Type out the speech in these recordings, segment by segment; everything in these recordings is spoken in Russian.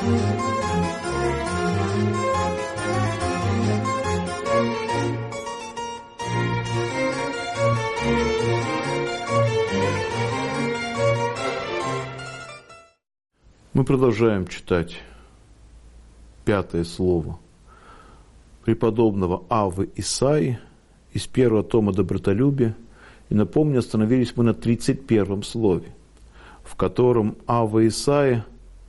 Мы продолжаем читать 5 слово преподобного Аввы Исаии из 1 тома «Добротолюбие». И напомню, остановились мы на 31 слове, в котором Авва Исаия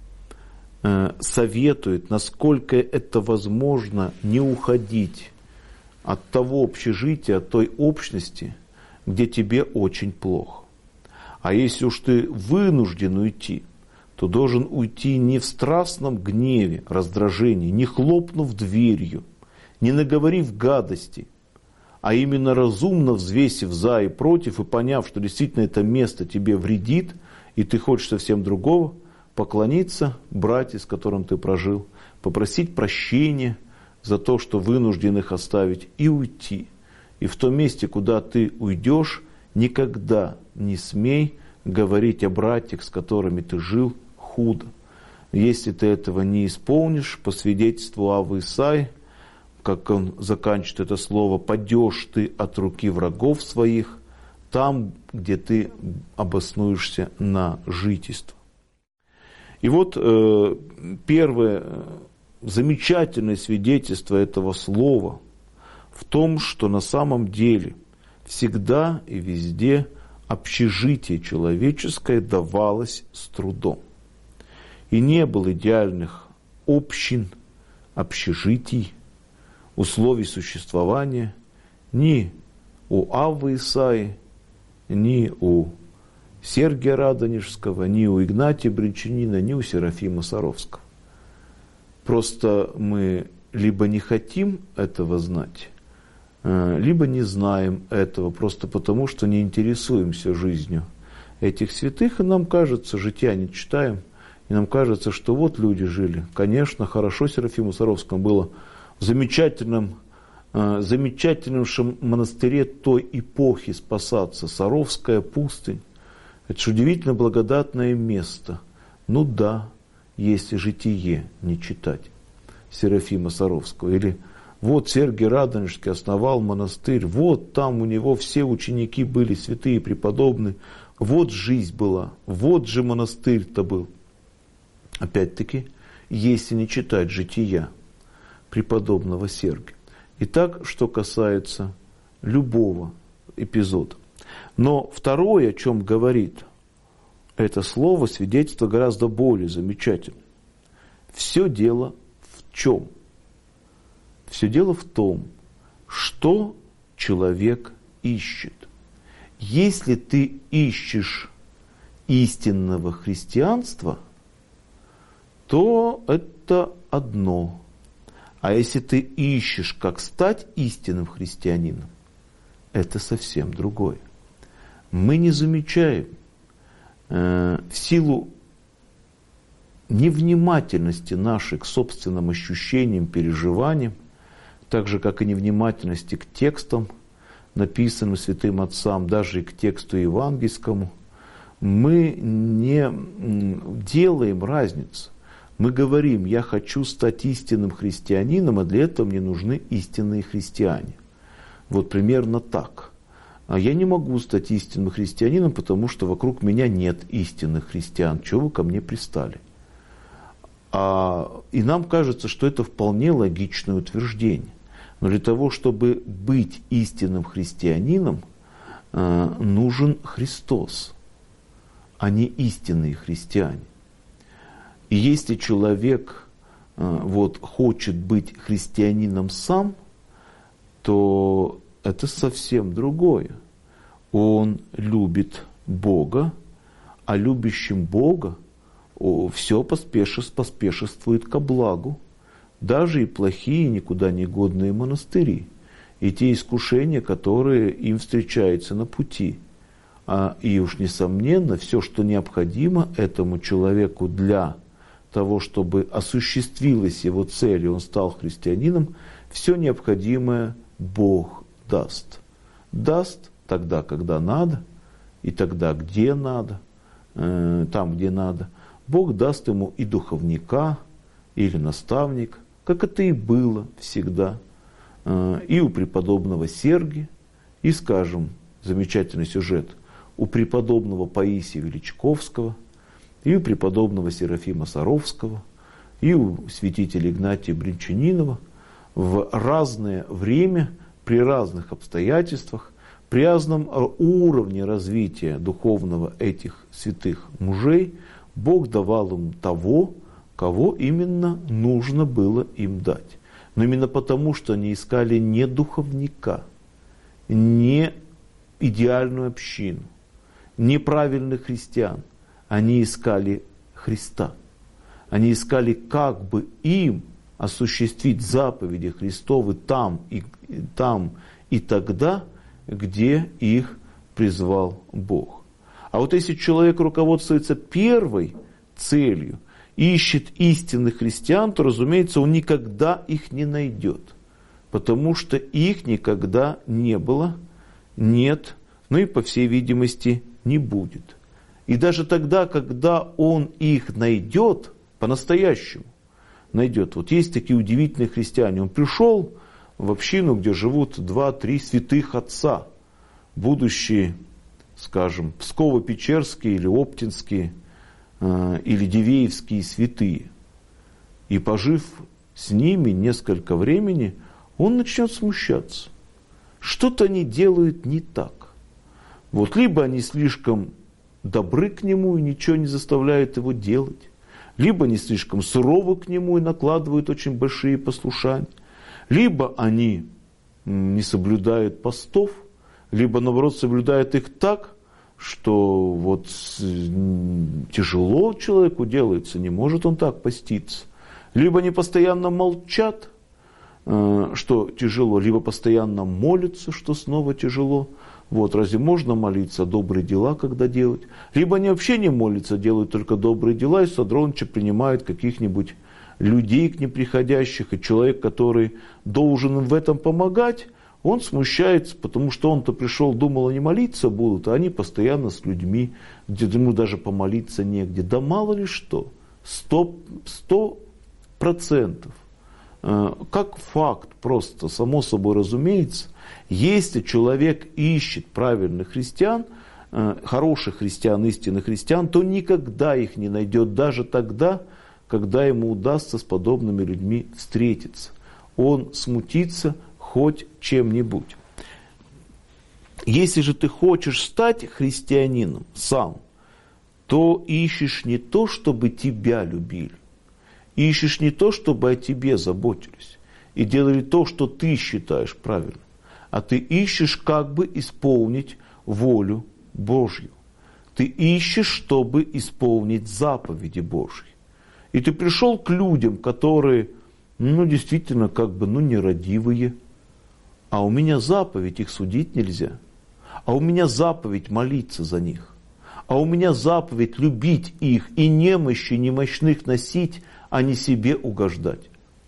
советует, насколько это возможно, не уходить от того общежития, от той общности, где тебе очень плохо. А если уж ты вынужден уйти, то должен уйти не в страстном гневе, раздражении, не хлопнув дверью, не наговорив гадости, а именно разумно взвесив за и против и поняв, что действительно это место тебе вредит, и ты хочешь совсем другого, поклониться братьям, с которым ты прожил, попросить прощения за то, что вынужден их оставить, и уйти. И в том месте, куда ты уйдешь, никогда не смей говорить о братьях, с которыми ты жил, худо. Если ты этого не исполнишь, по свидетельству Аввы Исаии, как он заканчивает это слово, падешь ты от руки врагов своих, там, где ты обоснуешься на жительство. И вот первое замечательное свидетельство этого слова в том, что на самом деле всегда и везде общежитие человеческое давалось с трудом. И не было идеальных общин, общежитий, условий существования ни у Аввы Исаии, ни у Сергия Радонежского, ни у Игнатия Брянчанина, ни у Серафима Саровского. Просто мы либо не хотим этого знать, либо не знаем этого, просто потому, что не интересуемся жизнью этих святых, и нам кажется, жития не читаем, и нам кажется, что вот люди жили. Конечно, хорошо Серафиму Саровскому было в замечательном монастыре той эпохи спасаться. Саровская пустынь. Это же удивительно благодатное место. Ну да, если житие не читать Серафима Саровского. Или вот Сергий Радонежский основал монастырь, вот там у него все ученики были святые, преподобные, вот жизнь была, вот же монастырь-то был. Опять-таки, если не читать жития преподобного Сергия. Итак, что касается любого эпизода. Но второе, о чем говорит это слово, свидетельство гораздо более замечательное. Все дело в чем? Все дело в том, что человек ищет. Если ты ищешь истинного христианства, то это одно. А если ты ищешь, как стать истинным христианином, это совсем другое. Мы не замечаем в силу невнимательности нашей к собственным ощущениям, переживаниям, так же, как и невнимательности к текстам, написанным святым отцам, даже и к тексту евангельскому, мы не делаем разницу. Мы говорим, я хочу стать истинным христианином, а для этого мне нужны истинные христиане. Вот примерно так. А я не могу стать истинным христианином, потому что вокруг меня нет истинных христиан. Чего вы ко мне пристали? И нам кажется, что это вполне логичное утверждение. Но для того, чтобы быть истинным христианином, нужен Христос, а не истинные христиане. И если человек хочет быть христианином сам, то это совсем другое. Он любит Бога, а любящим Бога все поспешествует ко благу. Даже и плохие, никуда не годные монастыри, и те искушения, которые им встречаются на пути. И уж несомненно, все, что необходимо этому человеку для того, чтобы осуществилась его цель, и он стал христианином, все необходимое Бог даст. Даст тогда, когда надо, и тогда, где надо, там, где надо. Бог даст ему и духовника, или наставник, как это и было всегда и у преподобного Сергия, и, скажем, замечательный сюжет у преподобного Паисия Величковского, и у преподобного Серафима Саровского, и у святителя Игнатия Бринчанинова в разное время, при разных обстоятельствах, при разном уровне развития духовного этих святых мужей, Бог давал им того, кого именно нужно было им дать. Но именно потому, что они искали не духовника, не идеальную общину, не правильных христиан. Они искали Христа. Они искали, как бы им осуществить заповеди Христовы там и тогда, где их призвал Бог. А вот если человек руководствуется первой целью, ищет истинных христиан, то, разумеется, он никогда их не найдет. Потому что их никогда не было, нет, ну и, по всей видимости, не будет. И даже тогда, когда он их найдет, по-настоящему найдет. Вот есть такие удивительные христиане. Он пришел в общину, где живут 2-3 святых отца, будущие, скажем, Псково-Печерские или Оптинские, или Дивеевские святые. И пожив с ними несколько времени, он начнет смущаться. Что-то они делают не так. Вот либо они слишком добры к нему и ничего не заставляют его делать, либо они слишком суровы к нему и накладывают очень большие послушания, либо они не соблюдают постов, либо, наоборот, соблюдают их так, что вот тяжело человеку делается, не может он так поститься. Либо они постоянно молчат, что тяжело, либо постоянно молятся, что снова тяжело. Вот, разве можно молиться, добрые дела когда делать? Либо они вообще не молятся, делают только добрые дела, и Садровнича принимают каких-нибудь людей к неприходящих, и человек, который должен им в этом помогать, он смущается, потому что он-то пришел, думал, они молиться будут, а они постоянно с людьми, где ему даже помолиться негде. Да мало ли что, 100%. Как факт, просто само собой разумеется, если человек ищет правильных христиан, хороших христиан, истинных христиан, то никогда их не найдет, даже тогда, когда ему удастся с подобными людьми встретиться. Он смутится хоть чем-нибудь. Если же ты хочешь стать христианином сам, то ищешь не то, чтобы тебя любили, ищешь не то, чтобы о тебе заботились и делали то, что ты считаешь правильным, а ты ищешь, как бы исполнить волю Божью. Ты ищешь, чтобы исполнить заповеди Божьи. И ты пришел к людям, которые, действительно, нерадивые, а у меня заповедь, их судить нельзя, а у меня заповедь молиться за них, а у меня заповедь любить их и немощи немощных носить, а не себе угождать.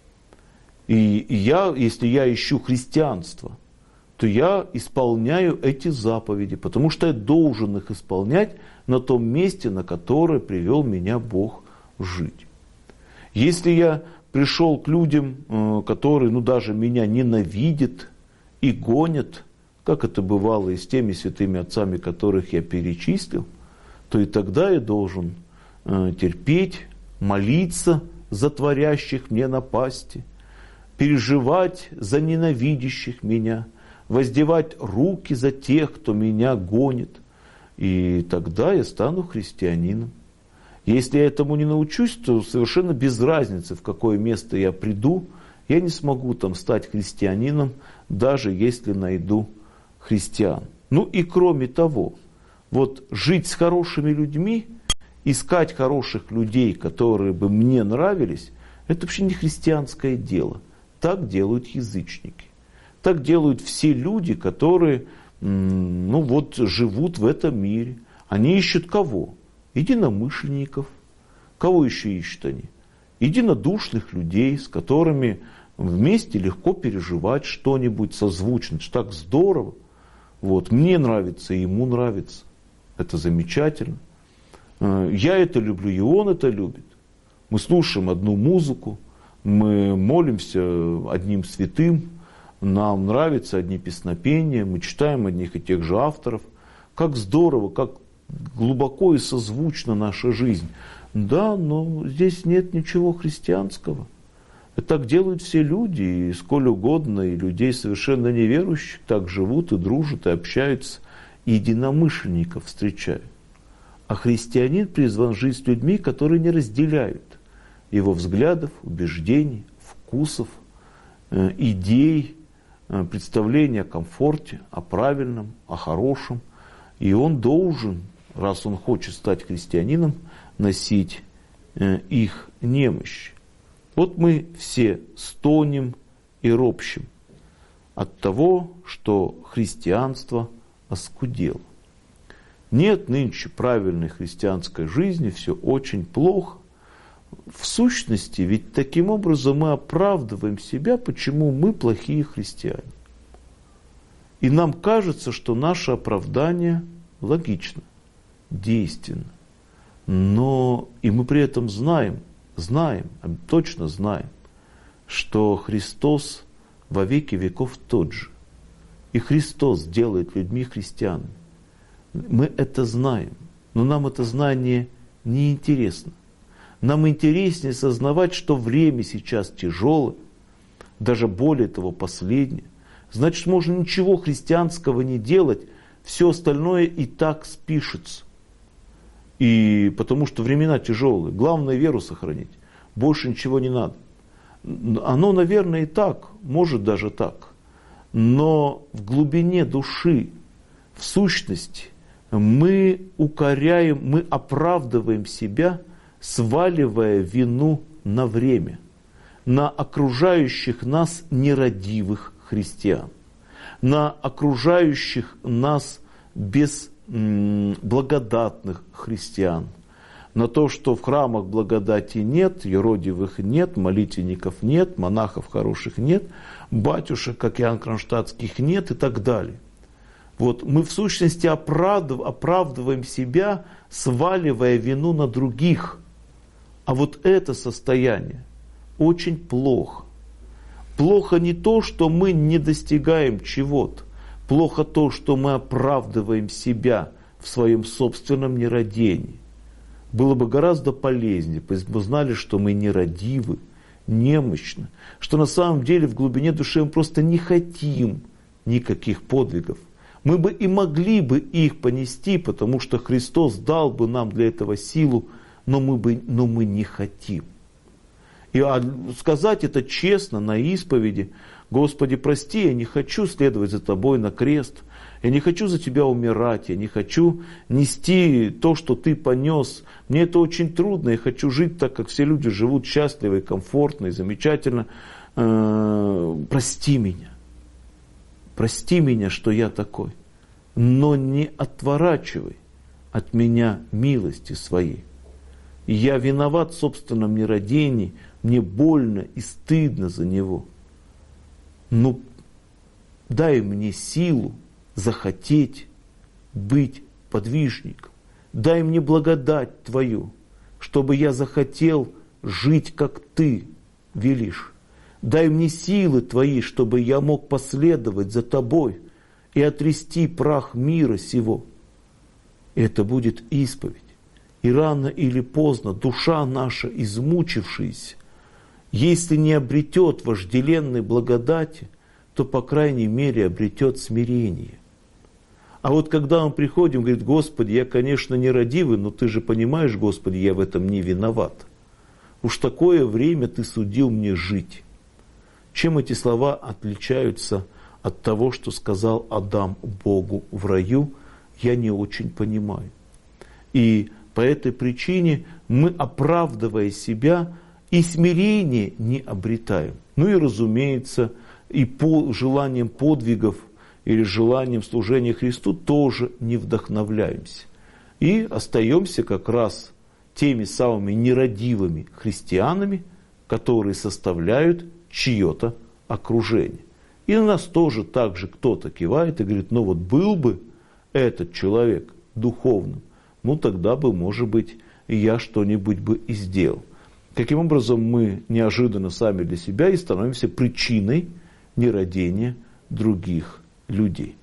И если я ищу христианство, то я исполняю эти заповеди, потому что я должен их исполнять на том месте, на которое привел меня Бог жить. Если я пришел к людям, которые даже меня ненавидят и гонят, как это бывало и с теми святыми отцами, которых я перечислил, то и тогда я должен терпеть, молиться за творящих мне напасти, переживать за ненавидящих меня, воздевать руки за тех, кто меня гонит. И тогда я стану христианином. Если я этому не научусь, то совершенно без разницы, в какое место я приду, я не смогу там стать христианином, даже если найду христиан. И кроме того, вот жить с хорошими людьми, искать хороших людей, которые бы мне нравились, это вообще не христианское дело. Так делают язычники. Так делают все люди, которые живут в этом мире. Они ищут кого? Единомышленников. Кого еще ищут они? Единодушных людей, с которыми вместе легко переживать что-нибудь созвучно. Это так здорово. Вот, мне нравится, и ему нравится. Это замечательно. Я это люблю, и он это любит. Мы слушаем одну музыку, мы молимся одним святым, нам нравятся одни песнопения, мы читаем одних и тех же авторов. Как здорово, как глубоко и созвучна наша жизнь. Да, но здесь нет ничего христианского. Так делают все люди, и сколь угодно, и людей совершенно неверующих так живут и дружат, и общаются, и единомышленников встречают. А христианин призван жить с людьми, которые не разделяют его взглядов, убеждений, вкусов, идей, представления о комфорте, о правильном, о хорошем. И он должен, раз он хочет стать христианином, носить их немощь. Вот мы все стонем и ропщем от того, что христианство оскудело. Нет нынче правильной христианской жизни, все очень плохо. В сущности, ведь таким образом мы оправдываем себя, почему мы плохие христиане. И нам кажется, что наше оправдание логично, действенно. Но и мы при этом знаем, точно знаем, что Христос во веки веков тот же. И Христос делает людьми христианами. Мы это знаем, но нам это знание не интересно. Нам интереснее сознавать, что время сейчас тяжелое, даже более того, последнее. Значит, можно ничего христианского не делать, все остальное и так спишется. И потому что времена тяжелые, главное веру сохранить, больше ничего не надо. Оно, наверное, и так, может даже так. Но в глубине души, в сущности, мы укоряем, мы оправдываем себя, сваливая вину на время, на окружающих нас нерадивых христиан, на окружающих нас безблагодатных христиан, на то, что в храмах благодати нет, юродивых нет, молитвенников нет, монахов хороших нет, батюшек, как Иоанн Кронштадтских, нет и так далее. Вот мы в сущности оправдываем себя, сваливая вину на других. А вот это состояние очень плохо. Плохо не то, что мы не достигаем чего-то. Плохо то, что мы оправдываем себя в своем собственном нерадении. Было бы гораздо полезнее, если бы мы знали, что мы нерадивы, немощны, что на самом деле в глубине души мы просто не хотим никаких подвигов. Мы бы и могли бы их понести, потому что Христос дал бы нам для этого силу, но мы не хотим. И сказать это честно на исповеди: Господи, прости, я не хочу следовать за Тобой на крест, я не хочу за Тебя умирать, я не хочу нести то, что Ты понес. Мне это очень трудно, я хочу жить так, как все люди живут, счастливо и комфортно и замечательно. Прости меня, что я такой, но не отворачивай от меня милости своей. Я виноват в собственном нерадении, мне больно и стыдно за него. Ну, дай мне силу захотеть быть подвижником. Дай мне благодать Твою, чтобы я захотел жить, как Ты велишь. Дай мне силы Твои, чтобы я мог последовать за Тобой и отрясти прах мира сего. Это будет исповедь. И рано или поздно душа наша, измучившаяся, если не обретет вожделенной благодати, то, по крайней мере, обретет смирение. А вот когда мы приходим, говорит: Господи, я, конечно, нерадивый, но Ты же понимаешь, Господи, я в этом не виноват. Уж такое время Ты судил мне жить. Чем эти слова отличаются от того, что сказал Адам Богу в раю, я не очень понимаю. И по этой причине мы, оправдывая себя, и смирение не обретаем. Ну и, разумеется, и по желаниям подвигов или желаниям служения Христу тоже не вдохновляемся. И остаемся как раз теми самыми нерадивыми христианами, которые составляют чье-то окружение. И на нас тоже так же кто-то кивает и говорит: ну вот был бы этот человек духовным, ну тогда бы, может быть, и я что-нибудь бы и сделал. каким образом мы неожиданно сами для себя и становимся причиной нерадения других людей.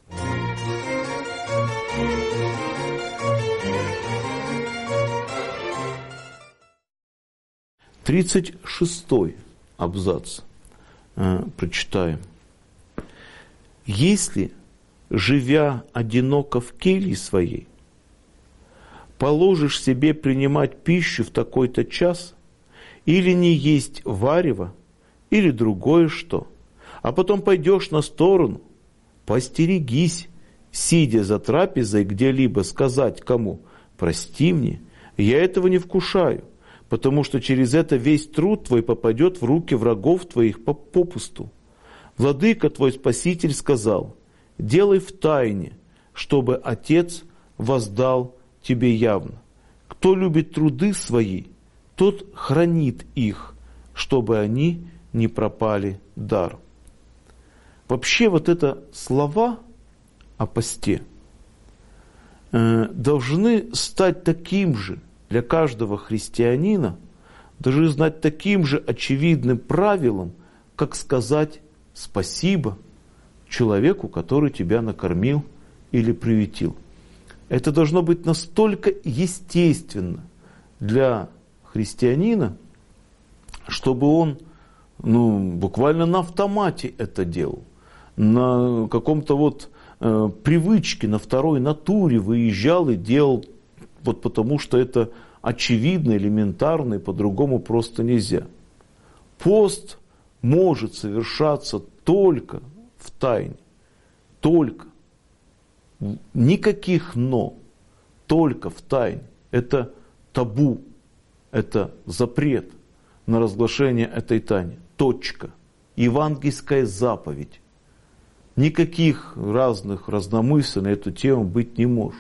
36-й абзац прочитаем. «Если, живя одиноко в келье своей, положишь себе принимать пищу в такой-то час, или не есть варево, или другое что, а потом пойдешь на сторону, постерегись, сидя за трапезой где-либо, сказать кому: прости мне, я этого не вкушаю, потому что через это весь труд твой попадет в руки врагов твоих попусту. Владыка твой Спаситель сказал: делай в тайне, чтобы Отец воздал тебе явно. Кто любит труды свои, тот хранит их, чтобы они не пропали даром». Вообще вот это слова о посте должны стать таким же для каждого христианина, должны знать таким же очевидным правилом, как сказать спасибо человеку, который тебя накормил или приютил. Это должно быть настолько естественно для христианина, чтобы он буквально на автомате это делал, на каком-то привычке, на второй натуре выезжал и делал, потому что это очевидно, элементарно, и по-другому просто нельзя. Пост может совершаться только в тайне, только. Никаких «но», только в тайне. Это табу, это запрет на разглашение этой тайны. Точка. Евангельская заповедь. Никаких разных разномыслий на эту тему быть не может.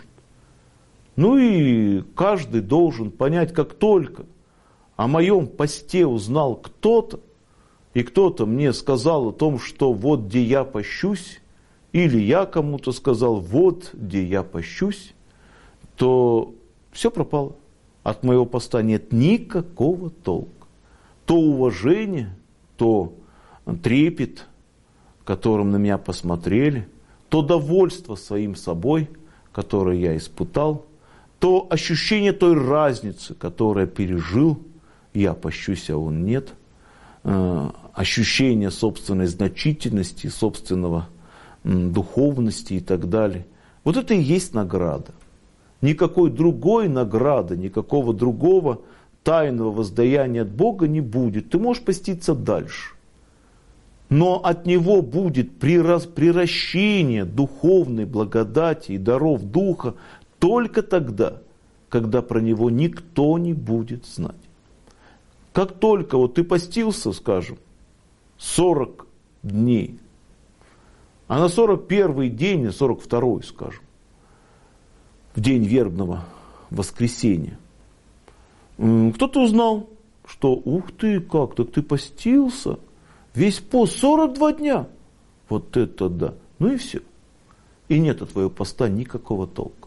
И каждый должен понять, как только о моем посте узнал кто-то, и кто-то мне сказал о том, что вот где я пощусь, или я кому-то сказал, вот где я пощусь, то все пропало. От моего поста нет никакого толка. То уважение, то трепет, которым на меня посмотрели, то довольство своим собой, которое я испытал, то ощущение той разницы, которую я пережил, я пощусь, а он нет, ощущение собственной значительности, собственного духовности и так далее. Вот это и есть награда. Никакой другой награды, никакого другого тайного воздаяния от Бога не будет. Ты можешь поститься дальше. Но от Него будет приращение духовной благодати и даров Духа только тогда, когда про Него никто не будет знать. Как только ты постился, скажем, 40 дней, а на 41-й день, на 42-й, скажем, в день вербного воскресенья, кто-то узнал, что ух ты, как, так ты постился, весь пост 42 дня. Вот это да. И все. И нет от твоего поста никакого толка.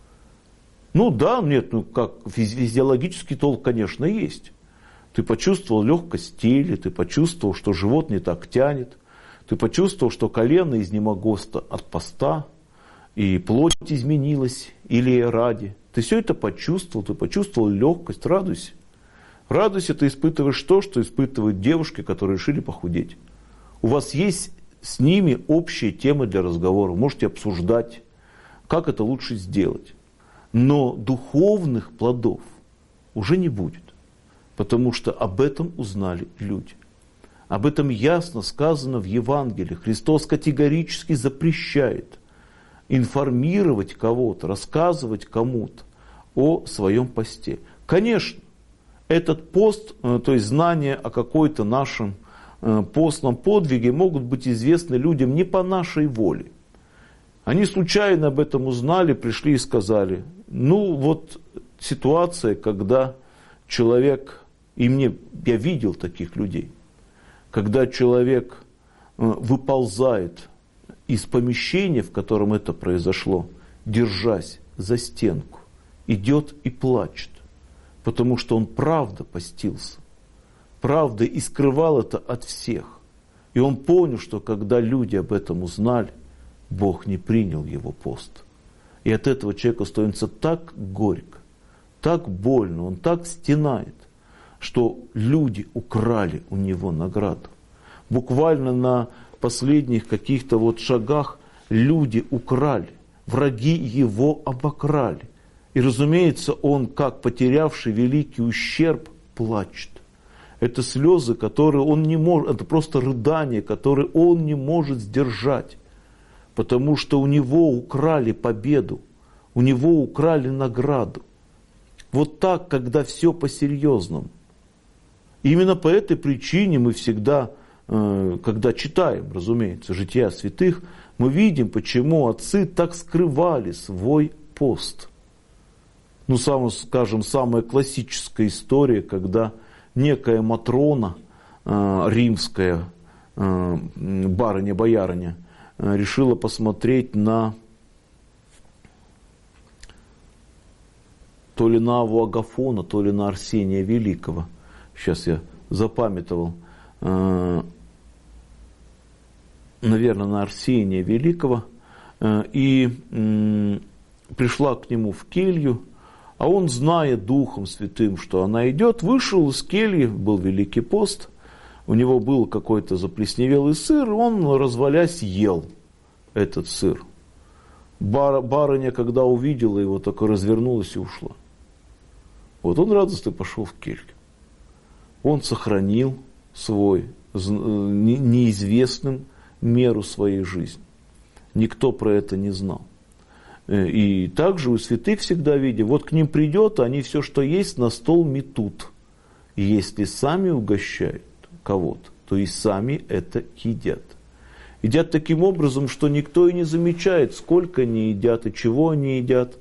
Как физиологический толк, конечно, есть. Ты почувствовал легкость тела, ты почувствовал, что живот не так тянет, ты почувствовал, что колено изнемогло от поста, и плоть изменилась, или ради. Ты все это почувствовал, ты почувствовал легкость, радуйся. Радуйся, ты испытываешь то, что испытывают девушки, которые решили похудеть. У вас есть с ними общие темы для разговора, можете обсуждать, как это лучше сделать. Но духовных плодов уже не будет, потому что об этом узнали люди. Об этом ясно сказано в Евангелии. Христос категорически запрещает информировать кого-то, рассказывать кому-то о своем посте. Конечно, этот пост, то есть знания о какой-то нашем постном подвиге могут быть известны людям не по нашей воле. Они случайно об этом узнали, пришли и сказали, ситуация, когда человек, я видел таких людей, когда человек выползает из помещения, в котором это произошло, держась за стенку, идет и плачет, потому что он правда постился, правда и скрывал это от всех. И он понял, что когда люди об этом узнали, Бог не принял его пост. И от этого человеку становится так горько, так больно, он так стенает, что люди украли у него награду. Буквально на последних каких-то вот шагах люди украли, враги его обокрали. И, разумеется, он, как потерявший великий ущерб, плачет. Это слезы, которые он не может, это просто рыдание, которые он не может сдержать. Потому что у него украли победу, у него украли награду. Вот так, когда все по-серьезному. Именно по этой причине мы всегда, когда читаем, разумеется, жития святых, мы видим, почему отцы так скрывали свой пост. Ну, скажем, самая классическая история, когда некая Матрона, римская барыня-боярыня, решила посмотреть на то ли на Аву Агафона, то ли на Арсения Великого. Сейчас я запамятовал. Наверное, на Арсения Великого. И пришла к нему в келью. А он, зная Духом Святым, что она идет, вышел из кельи, был Великий пост, у него был какой-то заплесневелый сыр, он, развалясь, ел этот сыр. Барыня, когда увидела его, только развернулась и ушла. Вот он радостно пошел в келью. Он сохранил свой неизвестным меру своей жизни. Никто про это не знал. И также у святых всегда видим, вот к ним придет, они все, что есть, на стол метут. И если сами угощают кого-то, то и сами это едят. Едят таким образом, что никто и не замечает, сколько они едят и чего они едят.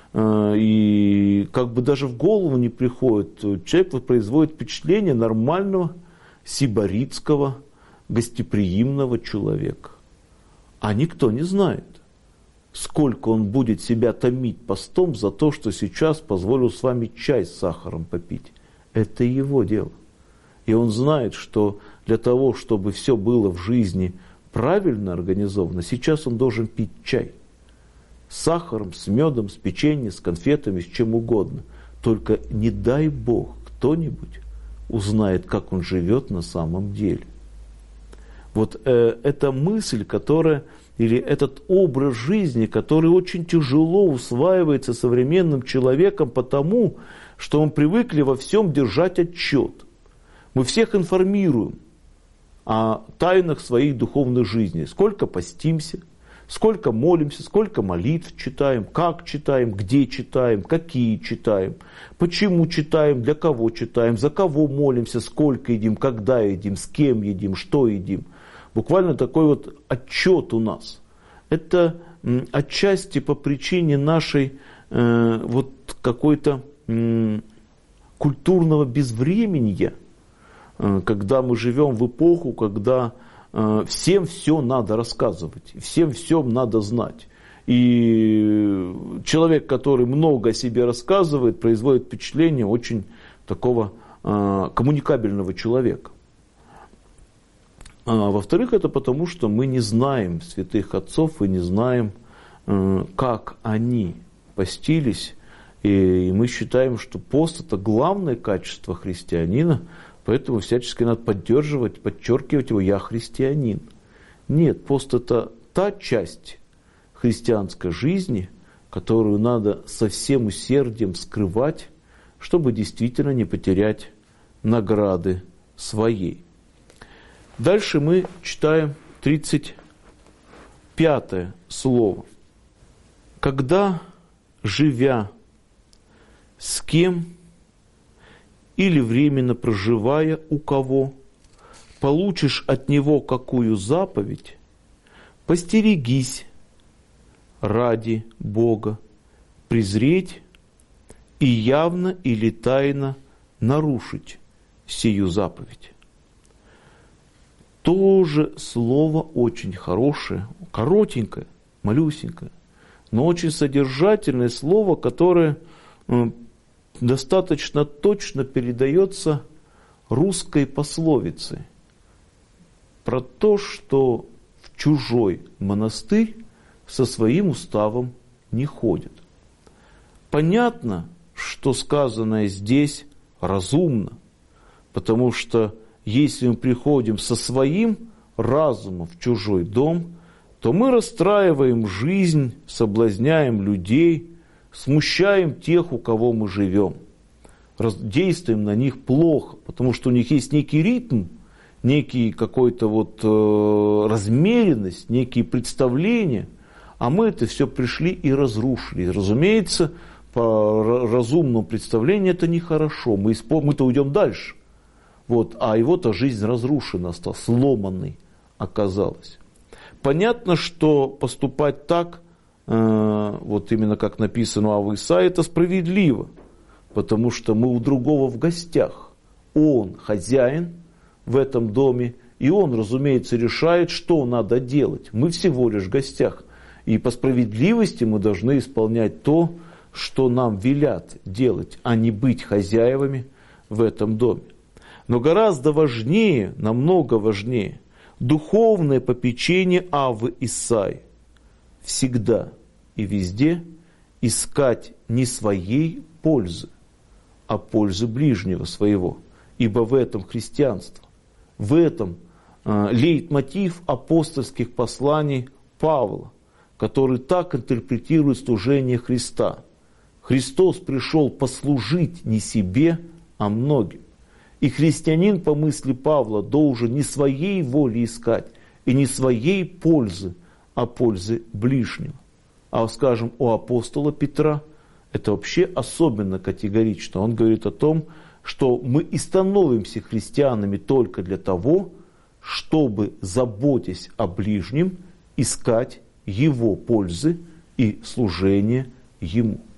И как бы даже в голову не приходит. Человек производит впечатление нормального, сибаритского, гостеприимного человека. А никто не знает, сколько он будет себя томить постом за то, что сейчас позволил с вами чай с сахаром попить. Это его дело. И он знает, что для того, чтобы все было в жизни правильно организовано, сейчас он должен пить чай. С сахаром, с медом, с печеньем, с конфетами, с чем угодно. Только не дай Бог кто-нибудь узнает, как он живет на самом деле. Вот эта мысль, которая, или этот образ жизни, который очень тяжело усваивается современным человеком, потому что мы привыкли во всем держать отчет. Мы всех информируем о тайнах своей духовной жизни. Сколько постимся, сколько молимся, сколько молитв читаем, как читаем, где читаем, какие читаем, почему читаем, для кого читаем, за кого молимся, сколько едим, когда едим, с кем едим, что едим. Буквально такой вот отчет у нас. Это отчасти по причине нашей вот какой-то культурного безвременья, когда мы живем в эпоху, когда всем все надо рассказывать, всем все надо знать. И человек, который много о себе рассказывает, производит впечатление очень такого коммуникабельного человека. А во-вторых, это потому, что мы не знаем святых отцов и не знаем, как они постились. И мы считаем, что пост – это главное качество христианина, поэтому всячески надо поддерживать, подчеркивать его «я христианин». Нет, пост – это та часть христианской жизни, которую надо со всем усердием скрывать, чтобы действительно не потерять награды своей. Дальше мы читаем 35 слово. Когда, живя с кем или временно проживая у кого, получишь от него какую заповедь, постерегись ради Бога презреть и явно или тайно нарушить сию заповедь. Тоже слово очень хорошее, коротенькое, малюсенькое, но очень содержательное слово, которое достаточно точно передается русской пословицей про то, что в чужой монастырь со своим уставом не ходят. Понятно, что сказанное здесь разумно, потому что если мы приходим со своим разумом в чужой дом, то мы расстраиваем жизнь, соблазняем людей, смущаем тех, у кого мы живем, действуем на них плохо, потому что у них есть некий ритм, некий какой-то размеренность, некие представления, а мы это все пришли и разрушили. Разумеется, по разумному представлению это нехорошо, мы-то уйдем дальше. А его-то жизнь разрушена, сломанной оказалась. Понятно, что поступать так, именно как написано у Авы Исаии, это справедливо, потому что мы у другого в гостях. Он хозяин в этом доме, и он, разумеется, решает, что надо делать. Мы всего лишь в гостях. И по справедливости мы должны исполнять то, что нам велят делать, а не быть хозяевами в этом доме. Но гораздо важнее, намного важнее, духовное попечение Аввы Исаии. Всегда и везде искать не своей пользы, а пользы ближнего своего. Ибо в этом христианство, в этом лейтмотив апостольских посланий Павла, который так интерпретирует служение Христа. Христос пришел послужить не себе, а многим. И христианин, по мысли Павла, должен не своей воли искать и не своей пользы, а пользы ближнего. А, скажем, у апостола Петра это вообще особенно категорично. Он говорит о том, что мы и становимся христианами только для того, чтобы, заботясь о ближнем, искать его пользы и служение ему.